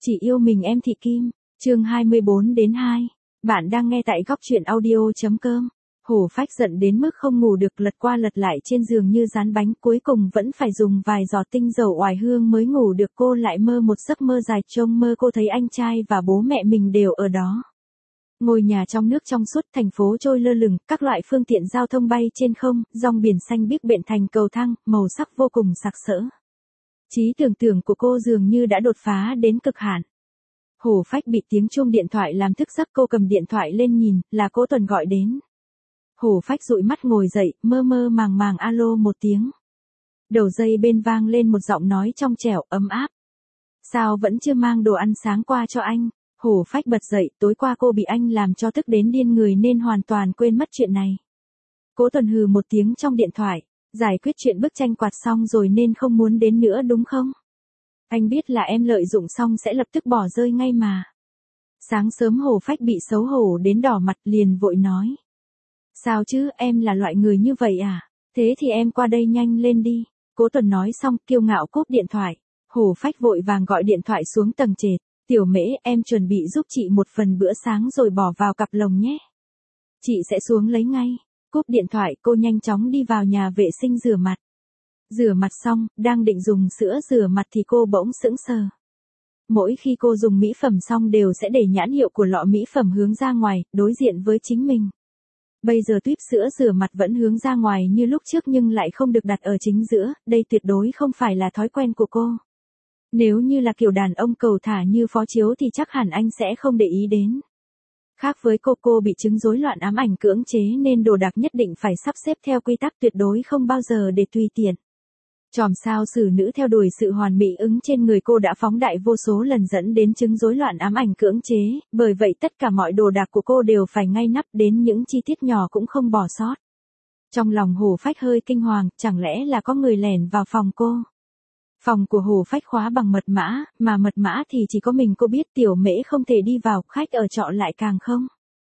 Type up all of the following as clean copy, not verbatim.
Chỉ yêu mình em Thị Kim, chương 24-2. Bạn đang nghe tại góc truyện audio.com. Hổ Phách giận đến mức không ngủ được, lật qua lật lại trên giường như rán bánh, cuối cùng vẫn phải dùng vài giọt tinh dầu oải hương mới ngủ được. Cô lại mơ một giấc mơ dài, trông mơ cô thấy anh trai và bố mẹ mình đều ở đó. Ngôi nhà trong nước trong suốt, thành phố trôi lơ lửng, các loại phương tiện giao thông bay trên không, dòng biển xanh biếc bện thành cầu thang, màu sắc vô cùng sặc sỡ. Trí tưởng tượng của cô dường như đã đột phá đến cực hạn. Hổ Phách bị tiếng chuông điện thoại làm thức giấc, cô cầm điện thoại lên nhìn, là Cố Tuần gọi đến. Hổ Phách dụi mắt ngồi dậy, mơ mơ màng màng alo một tiếng. Đầu dây bên vang lên một giọng nói trong trẻo, ấm áp. Sao vẫn chưa mang đồ ăn sáng qua cho anh? Hổ Phách bật dậy, tối qua cô bị anh làm cho tức đến điên người nên hoàn toàn quên mất chuyện này. Cố Tuần hừ một tiếng trong điện thoại. Giải quyết chuyện bức tranh quạt xong rồi nên không muốn đến nữa đúng không? Anh biết là em lợi dụng xong sẽ lập tức bỏ rơi ngay mà. Sáng sớm Hổ Phách bị xấu hổ đến đỏ mặt, liền vội nói. Sao chứ, em là loại người như vậy à? Thế thì em qua đây nhanh lên đi. Cố Tuần nói xong kiêu ngạo cúp điện thoại. Hổ Phách vội vàng gọi điện thoại xuống tầng trệt. Tiểu Mễ, em chuẩn bị giúp chị một phần bữa sáng rồi bỏ vào cặp lồng nhé. Chị sẽ xuống lấy ngay. Cúp điện thoại, cô nhanh chóng đi vào nhà vệ sinh rửa mặt. Rửa mặt xong, đang định dùng sữa rửa mặt thì cô bỗng sững sờ. Mỗi khi cô dùng mỹ phẩm xong đều sẽ để nhãn hiệu của lọ mỹ phẩm hướng ra ngoài, đối diện với chính mình. Bây giờ tuýp sữa rửa mặt vẫn hướng ra ngoài như lúc trước nhưng lại không được đặt ở chính giữa, đây tuyệt đối không phải là thói quen của cô. Nếu như là kiểu đàn ông cầu thả như Phó Chiếu thì chắc hẳn anh sẽ không để ý đến. Khác với cô bị chứng rối loạn ám ảnh cưỡng chế nên đồ đạc nhất định phải sắp xếp theo quy tắc, tuyệt đối không bao giờ để tùy tiện. Chòm sao xử nữ theo đuổi sự hoàn mỹ ứng trên người cô đã phóng đại vô số lần dẫn đến chứng rối loạn ám ảnh cưỡng chế, bởi vậy tất cả mọi đồ đạc của cô đều phải ngay nắp, đến những chi tiết nhỏ cũng không bỏ sót. Trong lòng Hổ Phách hơi kinh hoàng, chẳng lẽ là có người lẻn vào phòng cô? Phòng của Hổ Phách khóa bằng mật mã, mà mật mã thì chỉ có mình cô biết, Tiểu Mễ không thể đi vào, khách ở trọ lại càng không.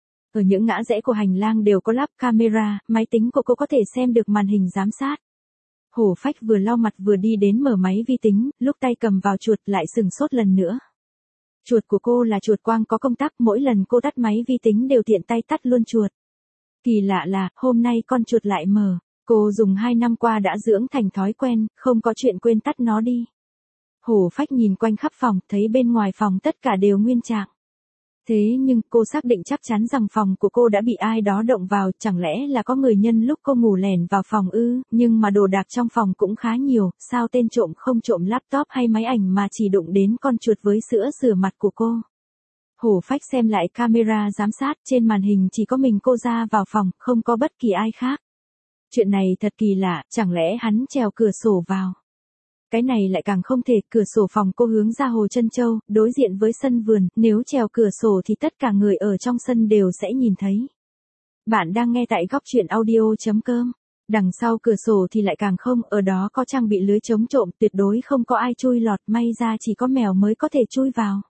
Ở những ngã rẽ của hành lang đều có lắp camera, máy tính của cô có thể xem được màn hình giám sát. Hổ Phách vừa lau mặt vừa đi đến mở máy vi tính, lúc tay cầm vào chuột lại sừng sốt lần nữa. Chuột của cô là chuột quang có công tắc, mỗi lần cô tắt máy vi tính đều tiện tay tắt luôn chuột. Kỳ lạ là, hôm nay con chuột lại mở. Cô dùng 2 năm qua đã dưỡng thành thói quen, không có chuyện quên tắt nó đi. Hổ Phách nhìn quanh khắp phòng, thấy bên ngoài phòng tất cả đều nguyên trạng. Thế nhưng cô xác định chắc chắn rằng phòng của cô đã bị ai đó động vào, chẳng lẽ là có người nhân lúc cô ngủ lẻn vào phòng ư? Nhưng mà đồ đạc trong phòng cũng khá nhiều, sao tên trộm không trộm laptop hay máy ảnh mà chỉ đụng đến con chuột với sữa rửa mặt của cô? Hổ Phách xem lại camera giám sát, trên màn hình chỉ có mình cô ra vào phòng, không có bất kỳ ai khác. Chuyện này thật kỳ lạ, chẳng lẽ hắn trèo cửa sổ vào? Cái này lại càng không thể, cửa sổ phòng cô hướng ra Hồ Trân Châu, đối diện với sân vườn, nếu trèo cửa sổ thì tất cả người ở trong sân đều sẽ nhìn thấy. Bạn đang nghe tại góc truyện audio.com. Đằng sau cửa sổ thì lại càng không, ở đó có trang bị lưới chống trộm, tuyệt đối không có ai chui lọt, may ra chỉ có mèo mới có thể chui vào.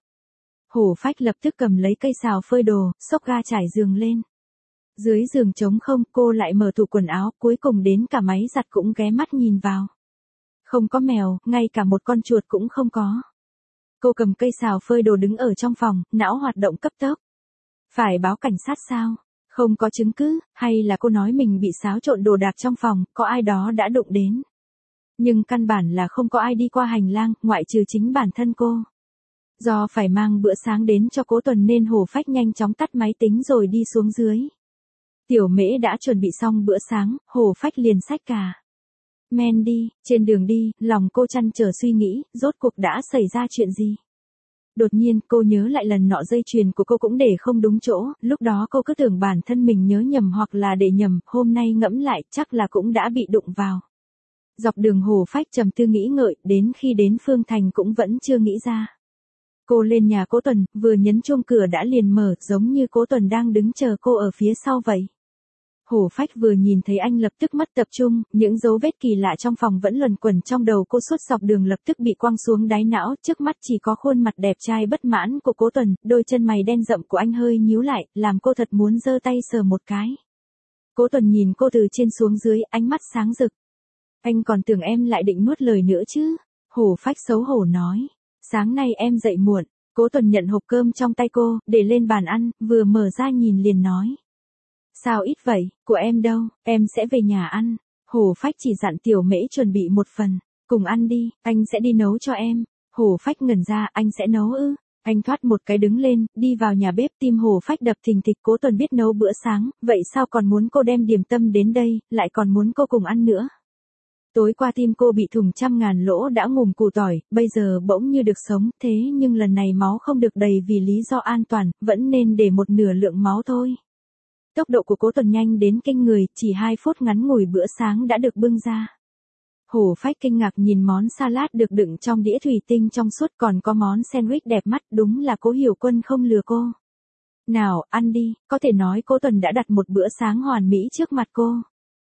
Hổ Phách lập tức cầm lấy cây xào phơi đồ, xốc ga trải giường lên. Dưới giường trống không, cô lại mở tủ quần áo, cuối cùng đến cả máy giặt cũng ghé mắt nhìn vào. Không có mèo, ngay cả một con chuột cũng không có. Cô cầm cây xào phơi đồ đứng ở trong phòng, não hoạt động cấp tốc. Phải báo cảnh sát sao? Không có chứng cứ, hay là cô nói mình bị xáo trộn đồ đạc trong phòng, có ai đó đã đụng đến. Nhưng căn bản là không có ai đi qua hành lang, ngoại trừ chính bản thân cô. Do phải mang bữa sáng đến cho Cố Tuần nên Hổ Phách nhanh chóng tắt máy tính rồi đi xuống dưới. Tiểu Mễ đã chuẩn bị xong bữa sáng, Hổ Phách liền xách cả men đi. Trên đường đi, lòng cô trăn trở suy nghĩ, rốt cuộc đã xảy ra chuyện gì? Đột nhiên, cô nhớ lại lần nọ dây chuyền của cô cũng để không đúng chỗ, lúc đó cô cứ tưởng bản thân mình nhớ nhầm hoặc là để nhầm, hôm nay ngẫm lại chắc là cũng đã bị đụng vào. Dọc đường Hổ Phách trầm tư nghĩ ngợi, đến khi đến Phương Thành cũng vẫn chưa nghĩ ra. Cô lên nhà Cố Tuần, vừa nhấn chuông cửa đã liền mở, giống như Cố Tuần đang đứng chờ cô ở phía sau vậy. Hổ Phách vừa nhìn thấy anh lập tức mất tập trung, những dấu vết kỳ lạ trong phòng vẫn luẩn quẩn trong đầu cô suốt dọc đường lập tức bị quăng xuống đáy não, trước mắt chỉ có khuôn mặt đẹp trai bất mãn của Cố Tuần, đôi chân mày đen rậm của anh hơi nhíu lại, làm cô thật muốn giơ tay sờ một cái. Cố Tuần nhìn cô từ trên xuống dưới, ánh mắt sáng rực. Anh còn tưởng em lại định nuốt lời nữa chứ? Hổ Phách xấu hổ nói. Sáng nay em dậy muộn, Cố Tuần nhận hộp cơm trong tay cô, để lên bàn ăn, vừa mở ra nhìn liền nói. Sao ít vậy, của em đâu, em sẽ về nhà ăn. Hồ Phách chỉ dặn Tiểu Mễ chuẩn bị một phần, cùng ăn đi, anh sẽ đi nấu cho em. Hồ Phách ngẩn ra, anh sẽ nấu ư? Anh thoát một cái đứng lên, đi vào nhà bếp, tim Hồ Phách đập thình thịch. Cố Tuần biết nấu bữa sáng, vậy sao còn muốn cô đem điểm tâm đến đây, lại còn muốn cô cùng ăn nữa. Tối qua tim cô bị thủng 100.000 lỗ đã ngùm củ tỏi, bây giờ bỗng như được sống, thế nhưng lần này máu không được đầy vì lý do an toàn, vẫn nên để một nửa lượng máu thôi. Tốc độ của Cố Tuần nhanh đến kinh người, chỉ 2 phút ngắn ngủi bữa sáng đã được bưng ra. Hồ Phách kinh ngạc nhìn món salad được đựng trong đĩa thủy tinh trong suốt, còn có món sandwich đẹp mắt, đúng là Cố Hiểu Quân không lừa cô. Nào, ăn đi, có thể nói Cố Tuần đã đặt một bữa sáng hoàn mỹ trước mặt cô.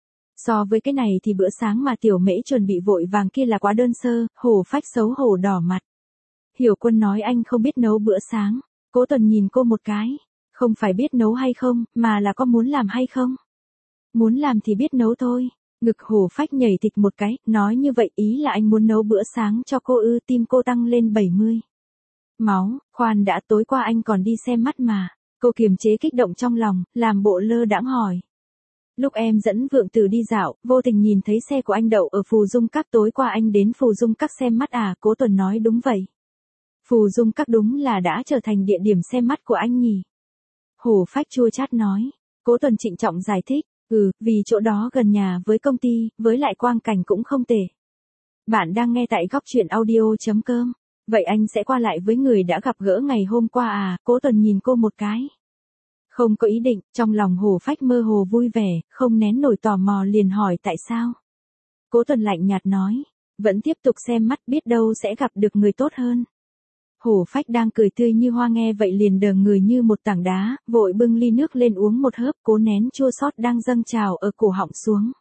So với cái này thì bữa sáng mà Tiểu Mễ chuẩn bị vội vàng kia là quá đơn sơ, Hồ Phách xấu hổ đỏ mặt. Hiểu Quân nói anh không biết nấu bữa sáng. Cố Tuần nhìn cô một cái. Không phải biết nấu hay không, mà là có muốn làm hay không. Muốn làm thì biết nấu thôi. Ngực Hồ Phách nhảy thịch một cái, nói như vậy ý là anh muốn nấu bữa sáng cho cô ư? Tim cô tăng lên 70. Máu, khoan đã, tối qua anh còn đi xem mắt mà. Cô kiềm chế kích động trong lòng, làm bộ lơ đãng hỏi. Lúc em dẫn Vượng Tử đi dạo, vô tình nhìn thấy xe của anh đậu ở Phù Dung Các, tối qua anh đến Phù Dung Các xem mắt à? Cố Tuần nói đúng vậy. Phù Dung Các đúng là đã trở thành địa điểm xem mắt của anh nhỉ? Hồ Phách chua chát nói. Cố Tuần trịnh trọng giải thích, vì chỗ đó gần nhà với công ty, với lại quang cảnh cũng không tệ. Bạn đang nghe tại góc truyện audio.com. Vậy anh sẽ qua lại với người đã gặp gỡ ngày hôm qua à? Cố Tuần nhìn cô một cái. Không có ý định, trong lòng Hồ Phách mơ hồ vui vẻ, không nén nổi tò mò liền hỏi tại sao. Cố Tuần lạnh nhạt nói, vẫn tiếp tục xem mắt, biết đâu sẽ gặp được người tốt hơn. Hồ Phách đang cười tươi như hoa nghe vậy liền đờ người như một tảng đá, vội bưng ly nước lên uống một hớp, cố nén chua xót đang dâng trào ở cổ họng xuống.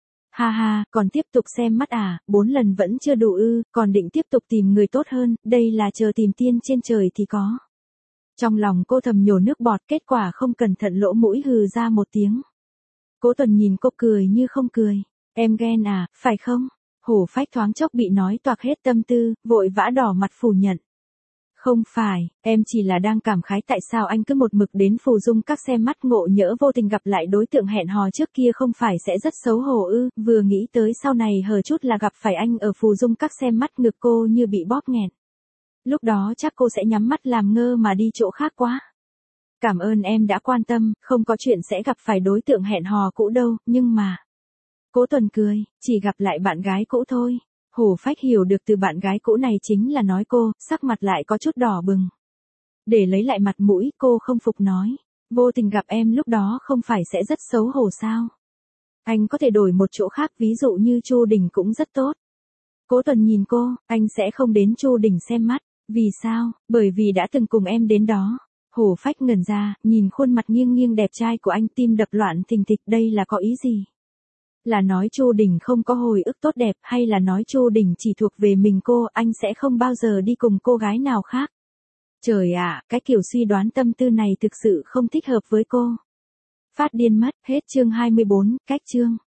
Ha ha, còn tiếp tục xem mắt à? 4 lần vẫn chưa đủ ư? Còn định tiếp tục tìm người tốt hơn, đây là chờ tìm tiên trên trời thì có. Trong lòng cô thầm nhổ nước bọt, kết quả không cẩn thận lỗ mũi hừ ra một tiếng. Cố Tuần nhìn cô cười như không cười. Em ghen à, phải không? Hồ Phách thoáng chốc bị nói toạc hết tâm tư, vội vã đỏ mặt phủ nhận. Không phải, em chỉ là đang cảm khái tại sao anh cứ một mực đến Phù Dung Các xem mắt, ngộ nhỡ vô tình gặp lại đối tượng hẹn hò trước kia không phải sẽ rất xấu hổ ư? Vừa nghĩ tới sau này hờ chút là gặp phải anh ở Phù Dung Các xem mắt, ngực cô như bị bóp nghẹn. Lúc đó chắc cô sẽ nhắm mắt làm ngơ mà đi chỗ khác quá. Cảm ơn em đã quan tâm, không có chuyện sẽ gặp phải đối tượng hẹn hò cũ đâu, nhưng mà. Cố Tuần cười, chỉ gặp lại bạn gái cũ thôi. Hồ Phách hiểu được từ bạn gái cũ này chính là nói cô, sắc mặt lại có chút đỏ bừng. Để lấy lại mặt mũi, cô không phục nói. Vô tình gặp em lúc đó không phải sẽ rất xấu hổ sao? Anh có thể đổi một chỗ khác, ví dụ như Chu Đình cũng rất tốt. Cố Tuần nhìn cô, anh sẽ không đến Chu Đình xem mắt. Vì sao? Bởi vì đã từng cùng em đến đó. Hồ Phách ngẩn ra, nhìn khuôn mặt nghiêng nghiêng đẹp trai của anh, tim đập loạn thình thịch, đây là có ý gì? Là nói Chu Đình không có hồi ức tốt đẹp, hay là nói Chu Đình chỉ thuộc về mình cô, anh sẽ không bao giờ đi cùng cô gái nào khác? Trời ạ, cái kiểu suy đoán tâm tư này thực sự không thích hợp với cô. Phát điên mất, hết chương 24, cách chương.